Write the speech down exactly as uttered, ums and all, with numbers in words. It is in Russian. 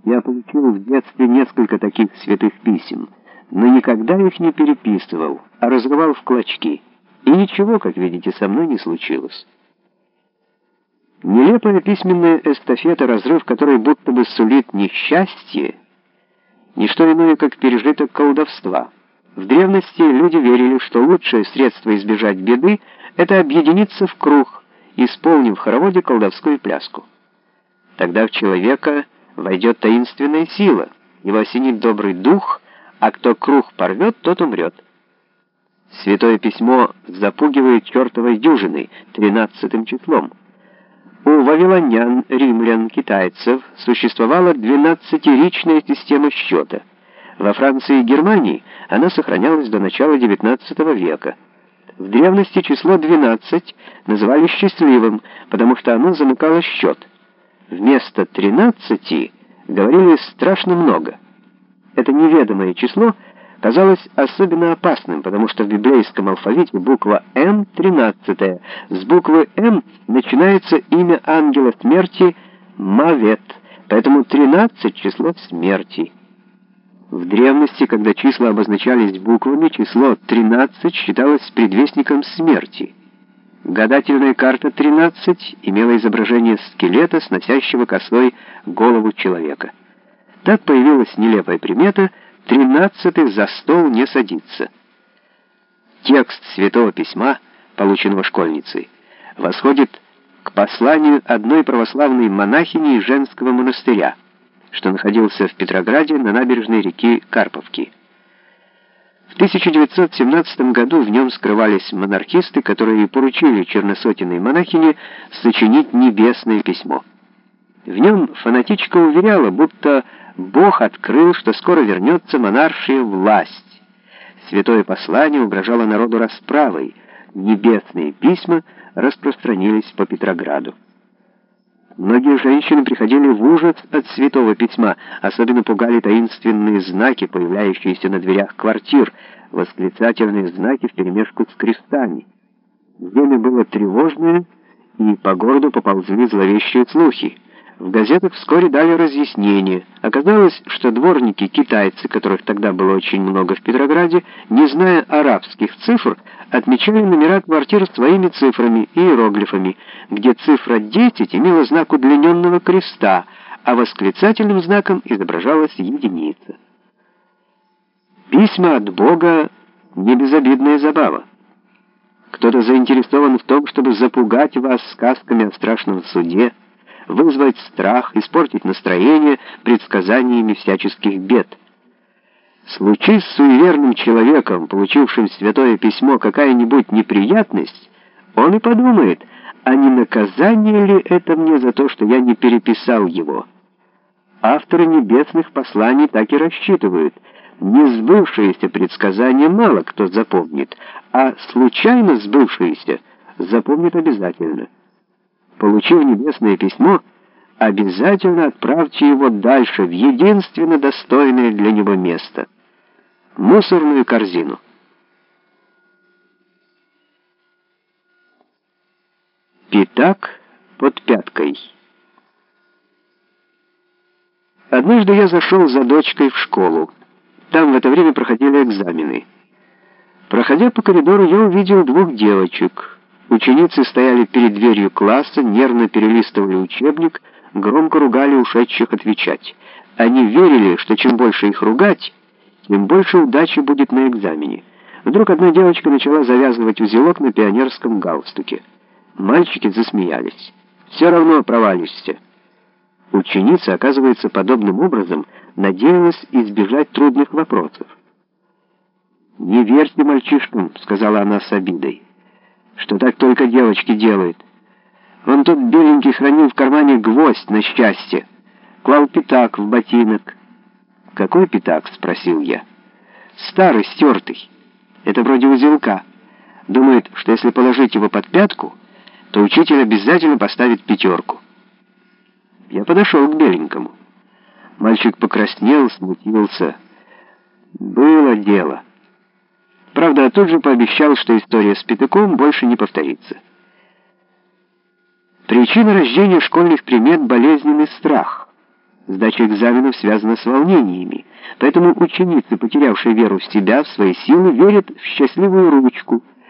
Я получил в детстве несколько таких святых писем, но никогда их не переписывал, а разрывал в клочки. И ничего, как видите, со мной не случилось. Нелепая письменная эстафета, разрыв которой будто бы сулит несчастье, не что иное, как пережиток колдовства. В древности люди верили, что лучшее средство избежать беды — это объединиться в круг, исполнив в хороводе колдовскую пляску. Тогда в человека войдет таинственная сила, его осенит добрый дух, а кто круг порвет, тот умрет. Святое письмо запугивает чертовой дюжиной, тринадцатым числом. У вавилонян, римлян, китайцев существовала двенадцатиричная система счета. Во Франции и Германии она сохранялась до начала девятнадцатого века. В древности число двенадцать называли счастливым, потому что оно замыкало счет. Вместо тринадцати говорили страшно много. Это неведомое число казалось особенно опасным, потому что в библейском алфавите буква «М» тринадцатая. С буквы «М» начинается имя ангела смерти Мавет, поэтому тринадцать — число смерти. В древности, когда числа обозначались буквами, число тринадцать считалось предвестником смерти. Гадательная карта тринадцать имела изображение скелета, сносящего косой голову человека. Так появилась нелепая примета «тринадцатый за стол не садится». Текст Святого Письма, полученного школьницей, восходит к посланию одной православной монахини из женского монастыря, что находился в Петрограде на набережной реки Карповки. В тысяча девятьсот семнадцатом году в нем скрывались монархисты, которые поручили черносотенной монахине сочинить небесное письмо. В нем фанатичка уверяла, будто Бог открыл, что скоро вернется монаршая власть. Святое послание угрожало народу расправой. Небесные письма распространились по Петрограду. Многие женщины приходили в ужас от Святого Письма, особенно пугали таинственные знаки, появляющиеся на дверях квартир, восклицательные знаки вперемешку с крестами. Время было тревожное, и по городу поползли зловещие слухи. В газетах вскоре дали разъяснение. Оказалось, что дворники-китайцы, которых тогда было очень много в Петрограде, не зная арабских цифр, отмечали номера квартир своими цифрами и иероглифами, где цифра десять имела знак удлиненного креста, а восклицательным знаком изображалась единица. Письма от Бога — не безобидная забава. Кто-то заинтересован в том, чтобы запугать вас сказками о страшном суде, вызвать страх, испортить настроение предсказаниями всяческих бед. Случись с суеверным человеком, получившим Святое Письмо, какая-нибудь неприятность, он и подумает, а не наказание ли это мне за то, что я не переписал его? Авторы небесных посланий так и рассчитывают. Не сбывшиеся предсказания мало кто запомнит, а случайно сбывшиеся запомнит обязательно. Получив небесное письмо, обязательно отправьте его дальше, в единственно достойное для него место — мусорную корзину. Пятак под пяткой. Однажды я зашел за дочкой в школу. Там в это время проходили экзамены. Проходя по коридору, я увидел двух девочек. Ученицы стояли перед дверью класса, нервно перелистывали учебник, громко ругали ушедших отвечать. Они верили, что чем больше их ругать, тем больше удачи будет на экзамене. Вдруг одна девочка начала завязывать узелок на пионерском галстуке. Мальчики засмеялись. «Все равно провалишься». Ученица, оказывается, подобным образом надеялась избежать трудных вопросов. «Не верьте мальчишкам», — сказала она с обидой, «что так только девочки делают. Вон тот беленький хранил в кармане гвоздь на счастье, клал пятак в ботинок». «Какой пятак?» — спросил я. «Старый, стертый. Это вроде узелка. Думает, что если положить его под пятку, то учитель обязательно поставит пятерку». Я подошел к беленькому. Мальчик покраснел, смутился. Было дело. Правда, тут же пообещал, что история с пятаком больше не повторится. Причина рождения школьных примет — болезненный страх. Сдача экзаменов связана с волнениями, поэтому ученицы, потерявшие веру в себя, в свои силы, верят в счастливую ручку —